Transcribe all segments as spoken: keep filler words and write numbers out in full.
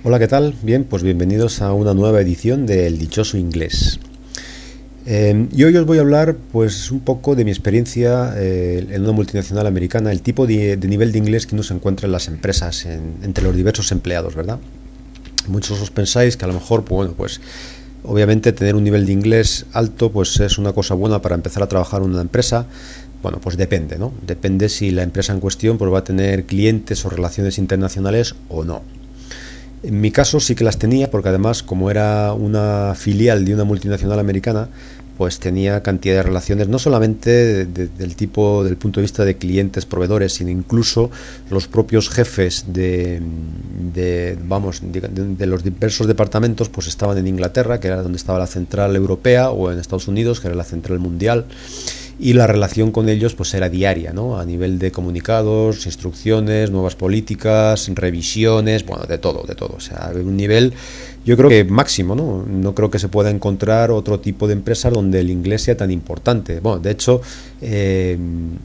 Hola, ¿qué tal? Bien, pues bienvenidos a una nueva edición de El Dichoso Inglés. Eh, y hoy os voy a hablar pues un poco de mi experiencia eh, en una multinacional americana, el tipo de, de nivel de inglés que uno se encuentra en las empresas, en- entre los diversos empleados, ¿verdad? Muchos os pensáis que a lo mejor, pues, bueno, pues obviamente tener un nivel de inglés alto pues es una cosa buena para empezar a trabajar en una empresa. Bueno, pues depende, ¿no? Depende si la empresa en cuestión pues va a tener clientes o relaciones internacionales o no. En mi caso sí que las tenía, porque además, como era una filial de una multinacional americana, pues tenía cantidad de relaciones, no solamente de- de- del tipo, del punto de vista de clientes, proveedores, sino incluso los propios jefes de, de, vamos, de, de los diversos departamentos, pues estaban en Inglaterra, que era donde estaba la central europea, o en Estados Unidos, que era la central mundial, y la relación con ellos pues era diaria, ¿no? A nivel de comunicados, instrucciones, nuevas políticas, revisiones, bueno, de todo, de todo. O sea, un nivel, yo creo que máximo, ¿no? No creo que se pueda encontrar otro tipo de empresa donde el inglés sea tan importante. Bueno, de hecho, eh,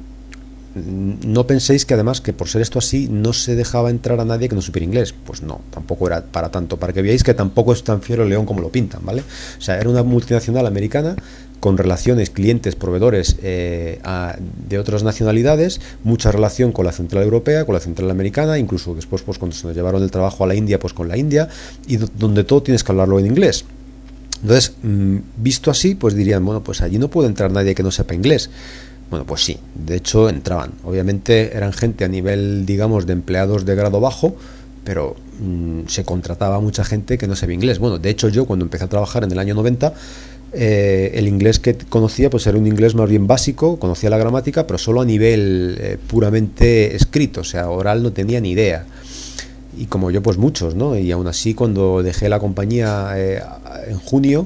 no penséis que además que por ser esto así no se dejaba entrar a nadie que no supiera inglés. Pues no, tampoco era para tanto, para que veáis que tampoco es tan fiero el león como lo pintan, ¿vale? O sea, era una multinacional americana con relaciones, clientes, proveedores eh, a, de otras nacionalidades, mucha relación con la central europea, con la central americana, incluso después pues cuando se nos llevaron el trabajo a la India, pues con la India, y do, donde todo tienes que hablarlo en inglés. Entonces, mmm, visto así, pues dirían, bueno, pues allí no puede entrar nadie que no sepa inglés. Bueno, pues sí, de hecho entraban. Obviamente eran gente a nivel, digamos, de empleados de grado bajo, pero mmm, se contrataba a mucha gente que no sabía inglés. Bueno, de hecho yo cuando empecé a trabajar en el año noventa, eh, el inglés que conocía pues era un inglés más bien básico, conocía la gramática, pero solo a nivel eh, puramente escrito, o sea, oral no tenía ni idea. Y como yo, pues muchos, ¿no? Y aún así cuando dejé la compañía eh, en junio,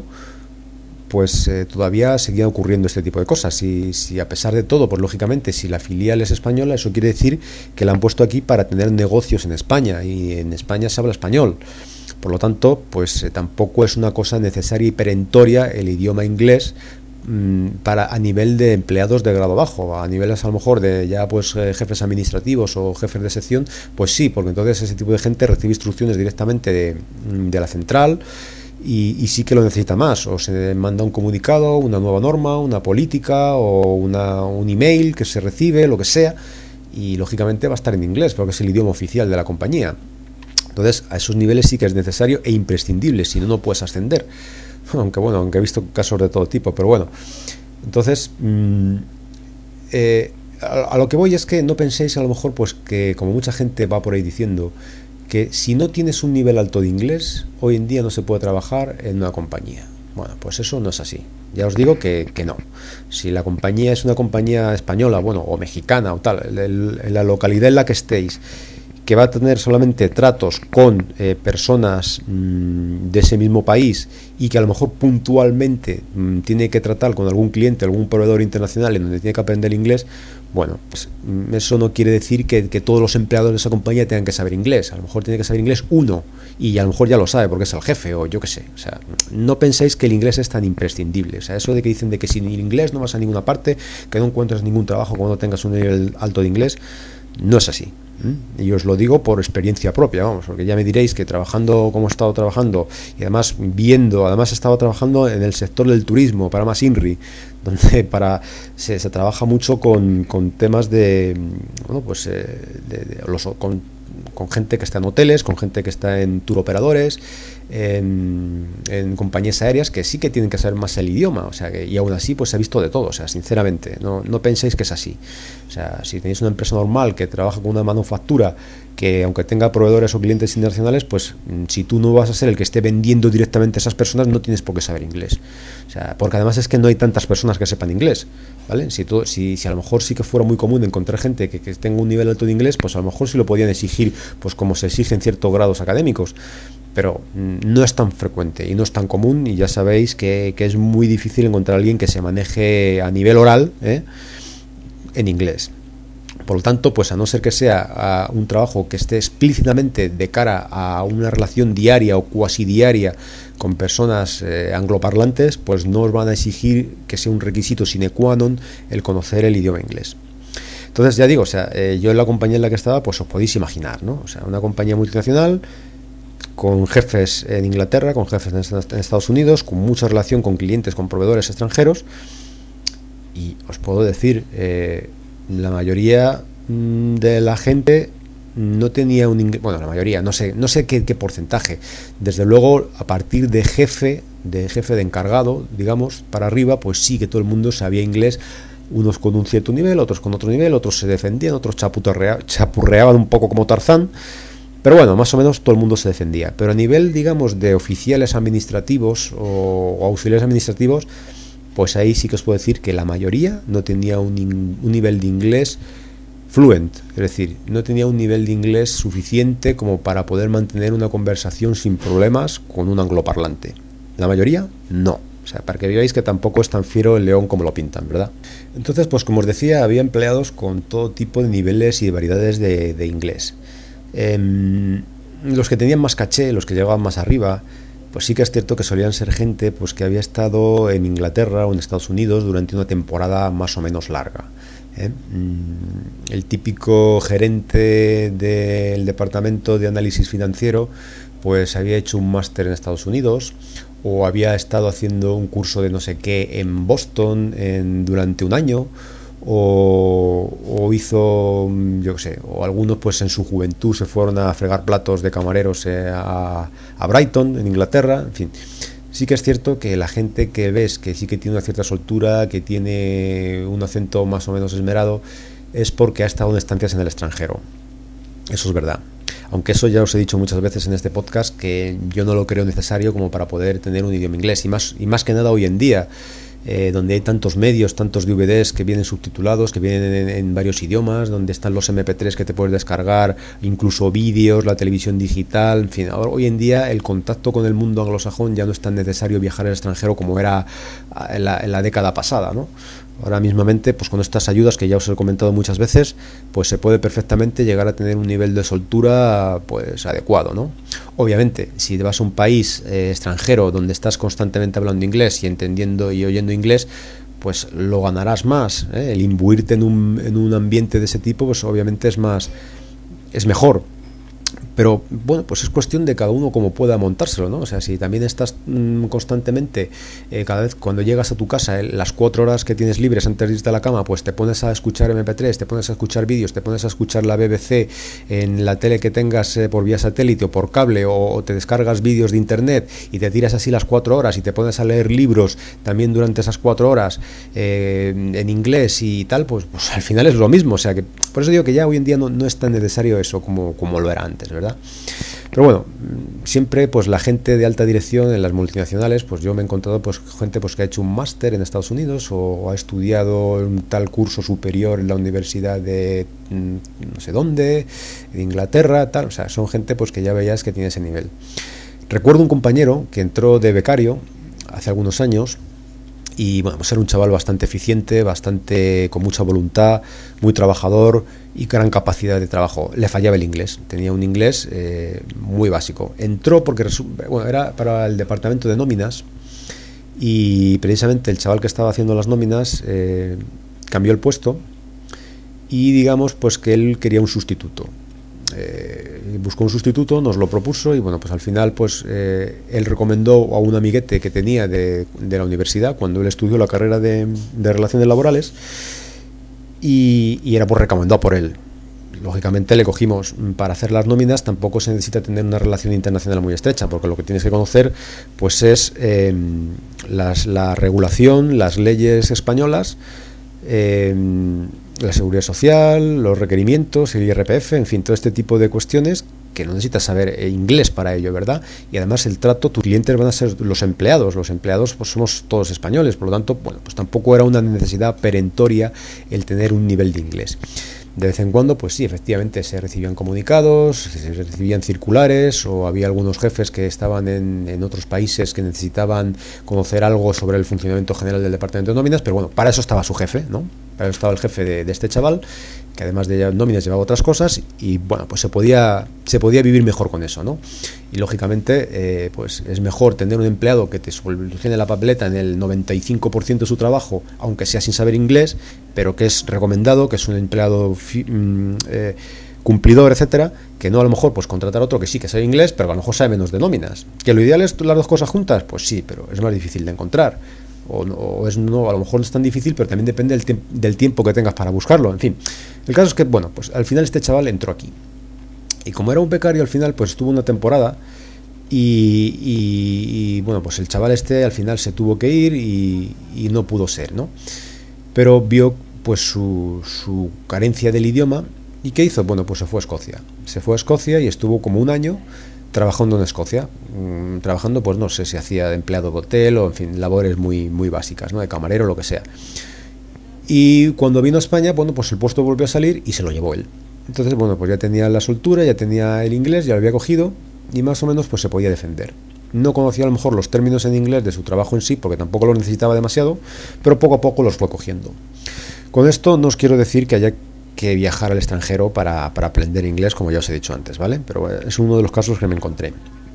pues eh, todavía seguía ocurriendo este tipo de cosas. Y si a pesar de todo, pues lógicamente, si la filial es española, eso quiere decir que la han puesto aquí para tener negocios en España, y en España se habla español. Por lo tanto, pues eh, tampoco es una cosa necesaria y perentoria el idioma inglés mmm, para a nivel de empleados de grado bajo. A niveles a lo mejor de ya pues eh, jefes administrativos o jefes de sección, pues sí, porque entonces ese tipo de gente recibe instrucciones directamente de, de la central, y, y sí que lo necesita más, o se manda un comunicado, una nueva norma, una política o una, un email que se recibe, lo que sea, y lógicamente va a estar en inglés porque es el idioma oficial de la compañía. Entonces a esos niveles sí que es necesario e imprescindible, si no, no puedes ascender. Aunque bueno, aunque he visto casos de todo tipo, pero bueno. Entonces, mmm, eh, a, a lo que voy es que no penséis a lo mejor pues que, como mucha gente va por ahí diciendo, que si no tienes un nivel alto de inglés, hoy en día no se puede trabajar en una compañía. Bueno, pues eso no es así. Ya os digo que, que no. Si la compañía es una compañía española, bueno, o mexicana o tal, el, el, en la localidad en la que estéis, que va a tener solamente tratos con eh, personas mmm, de ese mismo país, y que a lo mejor puntualmente mmm, tiene que tratar con algún cliente, algún proveedor internacional en donde tiene que aprender inglés, bueno, pues mmm, eso no quiere decir que, que todos los empleados de esa compañía tengan que saber inglés. A lo mejor tiene que saber inglés uno, y a lo mejor ya lo sabe porque es el jefe o yo qué sé. O sea, no penséis que el inglés es tan imprescindible. O sea, eso de que dicen de que sin inglés no vas a ninguna parte, que no encuentras ningún trabajo cuando tengas un nivel alto de inglés, no es así. Y os lo digo por experiencia propia, vamos, porque ya me diréis que trabajando como he estado trabajando, y además viendo, además he estado trabajando en el sector del turismo para más INRI, donde para se, se trabaja mucho con, con temas de, bueno, pues eh, de, de, los, con, con gente que está en hoteles, con gente que está en tour operadores, en, en compañías aéreas, que sí que tienen que saber más el idioma, o sea, que, y aún así pues se ha visto de todo. O sea, sinceramente, no, no penséis que es así. O sea, si tenéis una empresa normal que trabaja con una manufactura, que aunque tenga proveedores o clientes internacionales, pues si tú no vas a ser el que esté vendiendo directamente a esas personas, no tienes por qué saber inglés. O sea, porque además es que no hay tantas personas que sepan inglés, ¿vale? Si, tú, si, si a lo mejor sí que fuera muy común encontrar gente que, que tenga un nivel alto de inglés, pues a lo mejor sí lo podían exigir, pues como se exigen ciertos grados académicos, pero no es tan frecuente y no es tan común, y ya sabéis que, que es muy difícil encontrar a alguien que se maneje a nivel oral, ¿eh?, en inglés. Por lo tanto, pues a no ser que sea uh, un trabajo que esté explícitamente de cara a una relación diaria o cuasi diaria con personas eh, angloparlantes, pues no os van a exigir que sea un requisito sine qua non el conocer el idioma inglés. Entonces, ya digo, o sea, eh, yo en la compañía en la que estaba, pues os podéis imaginar, ¿no? O sea, una compañía multinacional con jefes en Inglaterra, con jefes en Estados Unidos, con mucha relación con clientes, con proveedores extranjeros, y os puedo decir, eh, la mayoría de la gente no tenía un inglés, bueno, la mayoría, no sé, no sé qué, qué porcentaje. Desde luego, a partir de jefe, de jefe de encargado, digamos, para arriba, pues sí que todo el mundo sabía inglés, unos con un cierto nivel, otros con otro nivel, otros se defendían, otros chapurreaban un poco como Tarzán, pero bueno, más o menos todo el mundo se defendía. Pero a nivel, digamos, de oficiales administrativos o, o auxiliares administrativos, pues ahí sí que os puedo decir que la mayoría no tenía un, un nivel de inglés fluent, es decir, no tenía un nivel de inglés suficiente como para poder mantener una conversación sin problemas con un angloparlante. La mayoría, no. O sea, para que veáis que tampoco es tan fiero el león como lo pintan, ¿verdad? Entonces, pues como os decía, había empleados con todo tipo de niveles y de variedades de, de inglés. Eh, los que tenían más caché, los que llegaban más arriba, pues sí que es cierto que solían ser gente pues que había estado en Inglaterra o en Estados Unidos durante una temporada más o menos larga. ¿eh? El típico gerente del departamento de análisis financiero pues había hecho un máster en Estados Unidos o había estado haciendo un curso de no sé qué en Boston en, durante un año o, o hizo, yo qué sé, o algunos pues en su juventud se fueron a fregar platos de camareros eh, a, a Brighton, en Inglaterra, en fin. Sí que es cierto que la gente que ves que sí que tiene una cierta soltura, que tiene un acento más o menos esmerado, es porque ha estado en estancias en el extranjero. Eso es verdad. Aunque eso ya os he dicho muchas veces en este podcast, que yo no lo creo necesario como para poder tener un idioma inglés. Y más, y más que nada hoy en día, eh, donde hay tantos medios, tantos D V Ds que vienen subtitulados, que vienen en, en varios idiomas, donde están los eme pe tres que te puedes descargar, incluso vídeos, la televisión digital, en fin, ahora, hoy en día el contacto con el mundo anglosajón ya no es tan necesario viajar al extranjero como era en la, en la década pasada, ¿no? Ahora mismamente, pues con estas ayudas que ya os he comentado muchas veces, pues se puede perfectamente llegar a tener un nivel de soltura pues adecuado, ¿no? Obviamente, si te vas a un país eh, extranjero donde estás constantemente hablando inglés y entendiendo y oyendo inglés, pues lo ganarás más, ¿eh? El imbuirte en un, en un ambiente de ese tipo, pues obviamente es más, es mejor. Pero bueno, pues es cuestión de cada uno cómo pueda montárselo, ¿no? O sea, si también estás mmm, constantemente, eh, cada vez cuando llegas a tu casa, eh, las cuatro horas que tienes libres antes de irte a la cama, pues te pones a escuchar eme pe tres, te pones a escuchar vídeos, te pones a escuchar la be be ce en la tele que tengas eh, por vía satélite o por cable, o, o te descargas vídeos de internet y te tiras así las cuatro horas y te pones a leer libros también durante esas cuatro horas eh, en inglés y tal, pues, pues al final es lo mismo. O sea que por eso digo que ya hoy en día no, no es tan necesario eso como, como lo era antes, ¿verdad? Pero bueno, siempre pues la gente de alta dirección en las multinacionales, pues yo me he encontrado pues gente pues que ha hecho un máster en Estados Unidos o ha estudiado un tal curso superior en la universidad de no sé dónde, de Inglaterra, tal, o sea, son gente pues que ya veías que tiene ese nivel. Recuerdo un compañero que entró de becario hace algunos años. Y bueno, pues era un chaval bastante eficiente, bastante con mucha voluntad, muy trabajador y gran capacidad de trabajo. Le fallaba el inglés, tenía un inglés eh, muy básico. Entró porque bueno, era para el departamento de nóminas y precisamente el chaval que estaba haciendo las nóminas eh, cambió el puesto y digamos pues que él quería un sustituto. Eh, buscó un sustituto, nos lo propuso y bueno, pues al final pues eh, él recomendó a un amiguete que tenía de, de la universidad cuando él estudió la carrera de, de relaciones laborales y, y era pues recomendado por él. Lógicamente le cogimos. Para hacer las nóminas tampoco se necesita tener una relación internacional muy estrecha, porque lo que tienes que conocer pues es eh, las, la regulación, las leyes españolas, eh, la seguridad social, los requerimientos, el i erre pe efe, en fin, todo este tipo de cuestiones que no necesitas saber inglés para ello, ¿verdad? Y además el trato, tus clientes van a ser los empleados, los empleados pues somos todos españoles, por lo tanto, bueno, pues tampoco era una necesidad perentoria el tener un nivel de inglés. De vez en cuando, pues sí, efectivamente se recibían comunicados, se recibían circulares o había algunos jefes que estaban en, en otros países que necesitaban conocer algo sobre el funcionamiento general del departamento de nóminas, pero bueno, para eso estaba su jefe, ¿no? Para eso estaba el jefe de, de este chaval, que además de nóminas llevaba otras cosas y bueno, pues se podía, se podía vivir mejor con eso, ¿no? Y lógicamente, eh, pues es mejor tener un empleado que te solucione la papeleta en el noventa y cinco por ciento de su trabajo, aunque sea sin saber inglés, pero que es recomendado, que es un empleado fi, eh, cumplidor, etcétera, que no a lo mejor pues contratar otro que sí que sabe inglés, pero a lo mejor sabe menos de nóminas. ¿Que lo ideal es las dos cosas juntas? Pues sí, pero es más difícil de encontrar. O, no, o es no, a lo mejor no es tan difícil, pero también depende del, tiemp- del tiempo que tengas para buscarlo. En fin, el caso es que, bueno, pues al final este chaval entró aquí. Y como era un becario, al final pues estuvo una temporada y, y, y, bueno, pues el chaval este al final se tuvo que ir y, y no pudo ser, ¿no? Pero vio pues su, su carencia del idioma. ¿Y qué hizo? Bueno, pues se fue a Escocia. Se fue a Escocia y estuvo como un año trabajando en Escocia. Mmm, trabajando, pues no sé si hacía de empleado de hotel o, en fin, labores muy, muy básicas, ¿no? De camarero, lo que sea. Y cuando vino a España, bueno, pues el puesto volvió a salir y se lo llevó él. Entonces, bueno, pues ya tenía la soltura, ya tenía el inglés, ya lo había cogido y más o menos pues se podía defender. No conocía a lo mejor los términos en inglés de su trabajo en sí, porque tampoco lo necesitaba demasiado, pero poco a poco los fue cogiendo. Con esto no os quiero decir que haya que viajar al extranjero para, para aprender inglés, como ya os he dicho antes, ¿vale? Pero es uno de los casos que me encontré.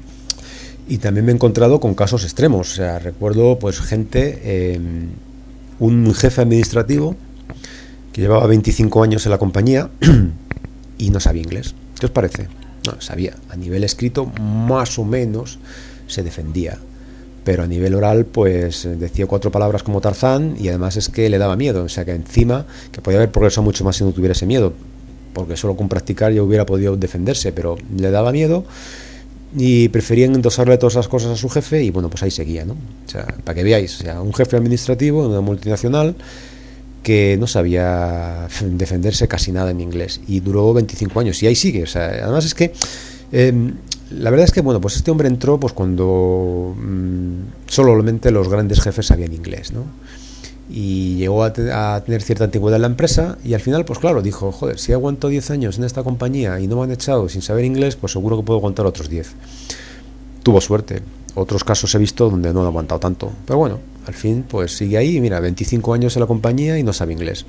Y también me he encontrado con casos extremos. O sea, recuerdo pues gente, eh, un jefe administrativo que llevaba veinticinco años en la compañía y no sabía inglés. ¿Qué os parece? No, sabía. A nivel escrito, más o menos se defendía. Pero a nivel oral, pues decía cuatro palabras como Tarzán y además es que le daba miedo. O sea que encima, que podía haber progresado mucho más si no tuviera ese miedo, porque solo con practicar ya hubiera podido defenderse, pero le daba miedo y preferían endosarle todas esas cosas a su jefe y bueno, pues ahí seguía, ¿no? O sea, para que veáis, o sea, un jefe administrativo en una multinacional que no sabía defenderse casi nada en inglés y duró veinticinco años y ahí sigue. O sea, además es que eh, la verdad es que bueno, pues este hombre entró pues cuando mmm, solamente los grandes jefes sabían inglés, ¿no? Y llegó a, te a tener cierta antigüedad en la empresa y al final pues claro, dijo, joder, si aguanto diez años en esta compañía y no me han echado sin saber inglés, pues seguro que puedo aguantar otros diez. Tuvo suerte. Otros casos he visto donde no han aguantado tanto, pero bueno, al fin pues sigue ahí y mira, veinticinco años en la compañía y no sabe inglés.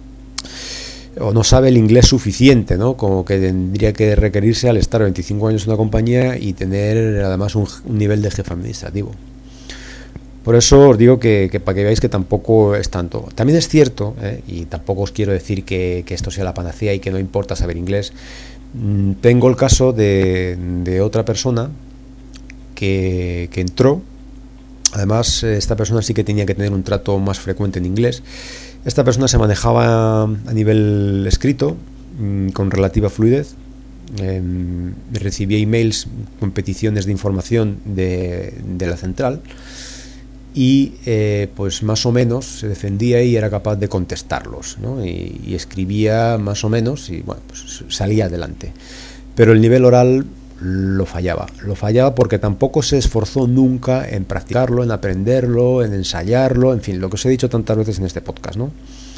O no sabe el inglés suficiente, ¿no? Como que tendría que requerirse al estar veinticinco años en una compañía y tener además un, un nivel de jefe administrativo. Por eso os digo que, que para que veáis que tampoco es tanto. También es cierto, ¿eh? Y tampoco os quiero decir que, que esto sea la panacea y que no importa saber inglés. Mm, tengo el caso de, de otra persona que, que entró. Además, esta persona sí que tenía que tener un trato más frecuente en inglés. Esta persona se manejaba a nivel escrito mmm, con relativa fluidez. Eh, recibía emails con peticiones de información de, de la central y eh, pues más o menos se defendía y era capaz de contestarlos, ¿no? y, y escribía más o menos y bueno, pues salía adelante. Pero el nivel oral lo fallaba, lo fallaba porque tampoco se esforzó nunca en practicarlo, en aprenderlo, en ensayarlo, en fin, lo que os he dicho tantas veces en este podcast, ¿no?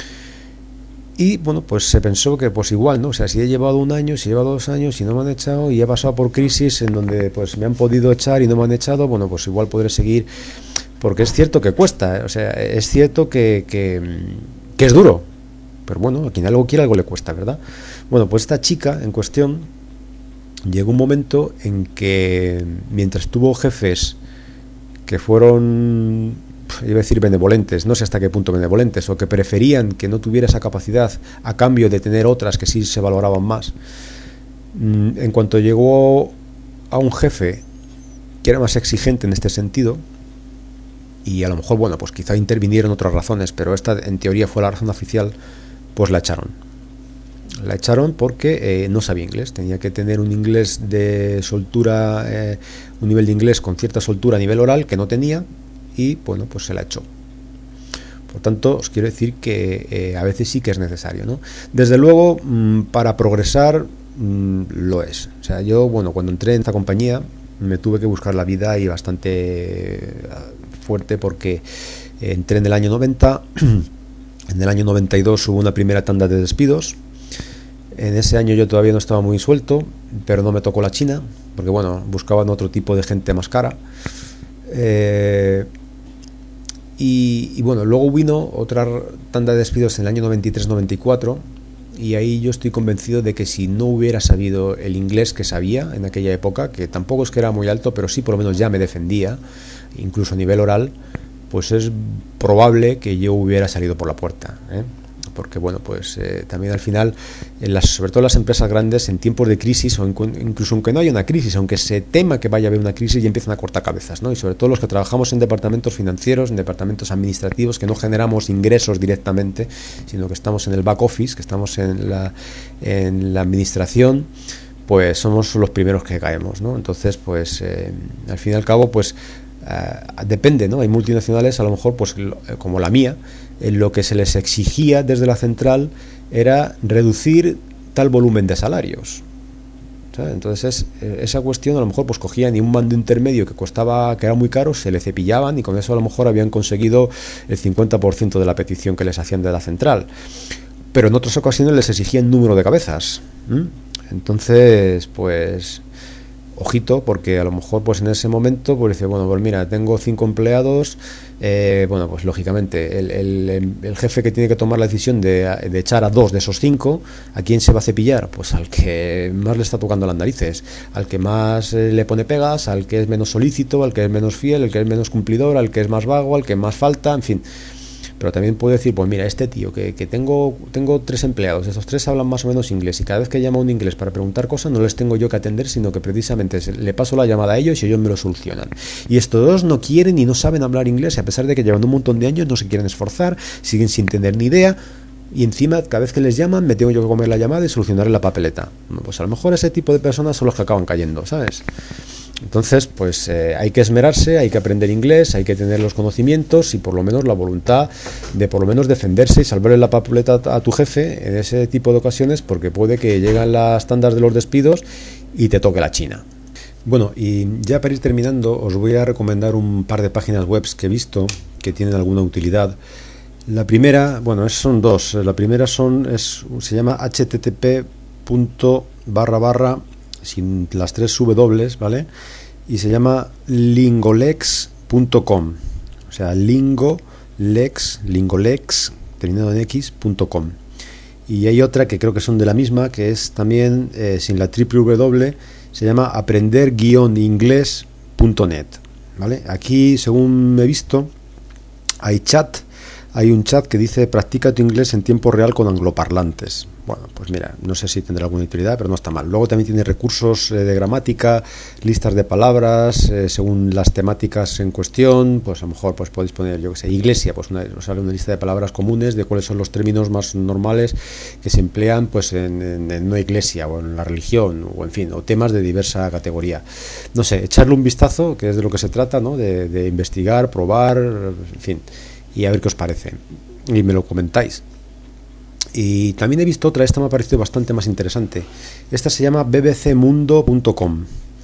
Y bueno, pues se pensó que pues igual, ¿no? O sea, si he llevado un año, si he llevado dos años y no me han echado y he pasado por crisis en donde pues me han podido echar y no me han echado, bueno, pues igual podré seguir. Porque es cierto que cuesta, ¿eh? O sea, es cierto que, que, que es duro, pero bueno, a quien algo quiere algo le cuesta, ¿verdad? Bueno, pues esta chica en cuestión llegó un momento en que mientras tuvo jefes que fueron, iba a decir benevolentes, no sé hasta qué punto benevolentes, o que preferían que no tuviera esa capacidad a cambio de tener otras que sí se valoraban más, en cuanto llegó a un jefe que era más exigente en este sentido, y a lo mejor, bueno, pues quizá intervinieron otras razones, pero esta en teoría fue la razón oficial, pues la echaron. La echaron porque eh, no sabía inglés, tenía que tener un inglés de soltura, eh, un nivel de inglés con cierta soltura a nivel oral que no tenía y bueno, pues se la echó. Por tanto, os quiero decir que eh, a veces sí que es necesario, ¿no? Desde luego, mmm, para progresar mmm, lo es. O sea, yo, bueno, cuando entré en esta compañía me tuve que buscar la vida y bastante fuerte porque entré en el año noventa, en el año noventa y dos hubo una primera tanda de despidos. En ese año yo todavía no estaba muy suelto, pero no me tocó la China, porque bueno, buscaban otro tipo de gente más cara. Eh, y, y bueno, luego vino otra tanda de despidos en el año noventa y tres noventa y cuatro, y ahí yo estoy convencido de que si no hubiera sabido el inglés que sabía en aquella época, que tampoco es que era muy alto, pero sí por lo menos ya me defendía, incluso a nivel oral, pues es probable que yo hubiera salido por la puerta, ¿eh? porque bueno, pues eh, también al final, en las, sobre todo las empresas grandes, en tiempos de crisis, o en, incluso aunque no haya una crisis, aunque se tema que vaya a haber una crisis, ya empiezan a cortar cabezas, ¿no? Y sobre todo los que trabajamos en departamentos financieros, en departamentos administrativos, que no generamos ingresos directamente, sino que estamos en el back office, que estamos en la, en la administración, pues somos los primeros que caemos, ¿no? Entonces, pues eh, al fin y al cabo, pues uh, depende, ¿no? Hay multinacionales, a lo mejor, pues como la mía, en lo que se les exigía desde la central era reducir tal volumen de salarios, ¿sabes? Entonces es, esa cuestión a lo mejor pues cogían y un mando intermedio que costaba, que era muy caro, se le cepillaban y con eso a lo mejor habían conseguido el cincuenta por ciento de la petición que les hacían de la central, pero en otras ocasiones les exigían número de cabezas. ¿Mm? Entonces, pues ojito, porque a lo mejor pues en ese momento pues dice, bueno, pues mira, tengo cinco empleados, eh, bueno, pues lógicamente el, el, el jefe que tiene que tomar la decisión de, de echar a dos de esos cinco, ¿a quién se va a cepillar? Pues al que más le está tocando las narices, al que más eh, le pone pegas, al que es menos solícito, al que es menos fiel, al que es menos cumplidor, al que es más vago, al que más falta, en fin. Pero también puedo decir, pues mira, este tío que, que tengo tengo tres empleados, esos tres hablan más o menos inglés y cada vez que llama un inglés para preguntar cosas no les tengo yo que atender, sino que precisamente le paso la llamada a ellos y ellos me lo solucionan. Y estos dos no quieren y no saben hablar inglés y a pesar de que llevan un montón de años no se quieren esforzar, siguen sin tener ni idea y encima cada vez que les llaman me tengo yo que comer la llamada y solucionar la papeleta. Bueno, pues a lo mejor ese tipo de personas son los que acaban cayendo, ¿sabes? Entonces, pues eh, hay que esmerarse, hay que aprender inglés, hay que tener los conocimientos y por lo menos la voluntad de por lo menos defenderse y salvarle la papeleta a tu jefe en ese tipo de ocasiones, porque puede que lleguen las tandas de los despidos y te toque la china. Bueno, y ya para ir terminando os voy a recomendar un par de páginas web que he visto que tienen alguna utilidad. La primera, bueno, es, son dos. La primera son es se llama http barra barra sin las tres W, ¿vale? Y se llama lingolex punto com, o sea, lingolex, lingolex, terminado en x punto com. Y hay otra que creo que son de la misma, que es también eh, sin la triple W, se llama aprender guion inglés punto net, ¿vale? Aquí, según he visto, hay chat, hay un chat que dice practica tu inglés en tiempo real con angloparlantes. Bueno, pues mira, no sé si tendrá alguna utilidad, pero no está mal. Luego también tiene recursos eh, de gramática, listas de palabras, eh, según las temáticas en cuestión, pues a lo mejor pues podéis poner, yo que sé, iglesia, pues una, os sale una lista de palabras comunes de cuáles son los términos más normales que se emplean pues en, en, en una iglesia o en la religión, o en fin, o temas de diversa categoría. No sé, echarle un vistazo, que es de lo que se trata, ¿no? De, de investigar, probar, en fin, y a ver qué os parece. Y me lo comentáis. Y también he visto otra, esta me ha parecido bastante más interesante. Esta se llama b b c mundo punto com.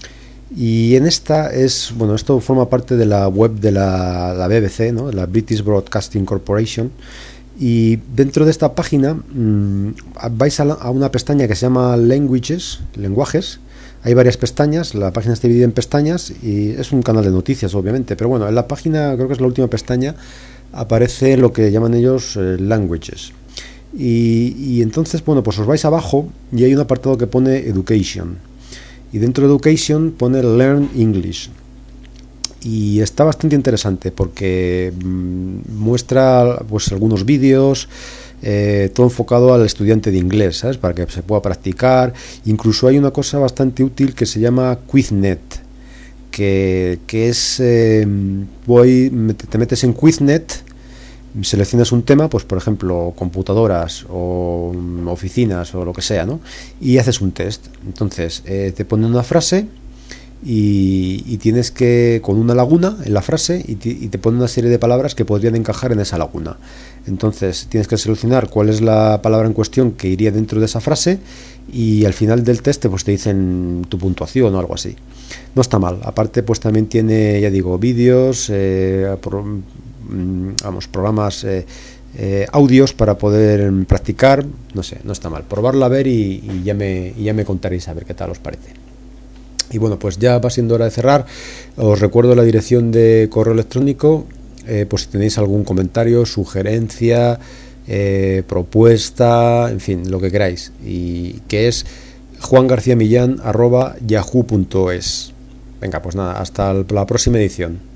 Y en esta es, bueno, esto forma parte de la web de la, la B B C, ¿no? La British Broadcasting Corporation. Y dentro de esta página mmm, vais a, la, a una pestaña que se llama Languages, lenguajes. Hay varias pestañas, la página está dividida en pestañas y es un canal de noticias, obviamente. Pero bueno, en la página, creo que es la última pestaña, aparece lo que llaman ellos eh, Languages. Y, y entonces, bueno, pues os vais abajo y hay un apartado que pone Education. Y dentro de Education pone Learn English. Y está bastante interesante porque mmm, muestra pues algunos vídeos, eh, todo enfocado al estudiante de inglés, ¿sabes? Para que se pueda practicar. Incluso hay una cosa bastante útil que se llama Quiznet, que, que es, eh, voy, te metes en Quiznet, seleccionas un tema, pues por ejemplo computadoras o oficinas o lo que sea, ¿no? Y haces un test. Entonces eh, te ponen una frase y, y tienes que, con una laguna en la frase, y te, y te ponen una serie de palabras que podrían encajar en esa laguna. Entonces tienes que seleccionar cuál es la palabra en cuestión que iría dentro de esa frase y al final del test pues te dicen tu puntuación o algo así. No está mal. Aparte pues también tiene, ya digo, vídeos, eh, por, vamos, programas, eh, eh, audios para poder practicar. No sé, no está mal. Probarla a ver y, y ya me y ya me contaréis a ver qué tal os parece. Y bueno, pues ya va siendo hora de cerrar. Os recuerdo la dirección de correo electrónico, eh, por si tenéis algún comentario, sugerencia, eh, propuesta, en fin, lo que queráis, y que es juangarciamillán arroba yahoo punto es. Venga, pues nada, hasta la próxima edición.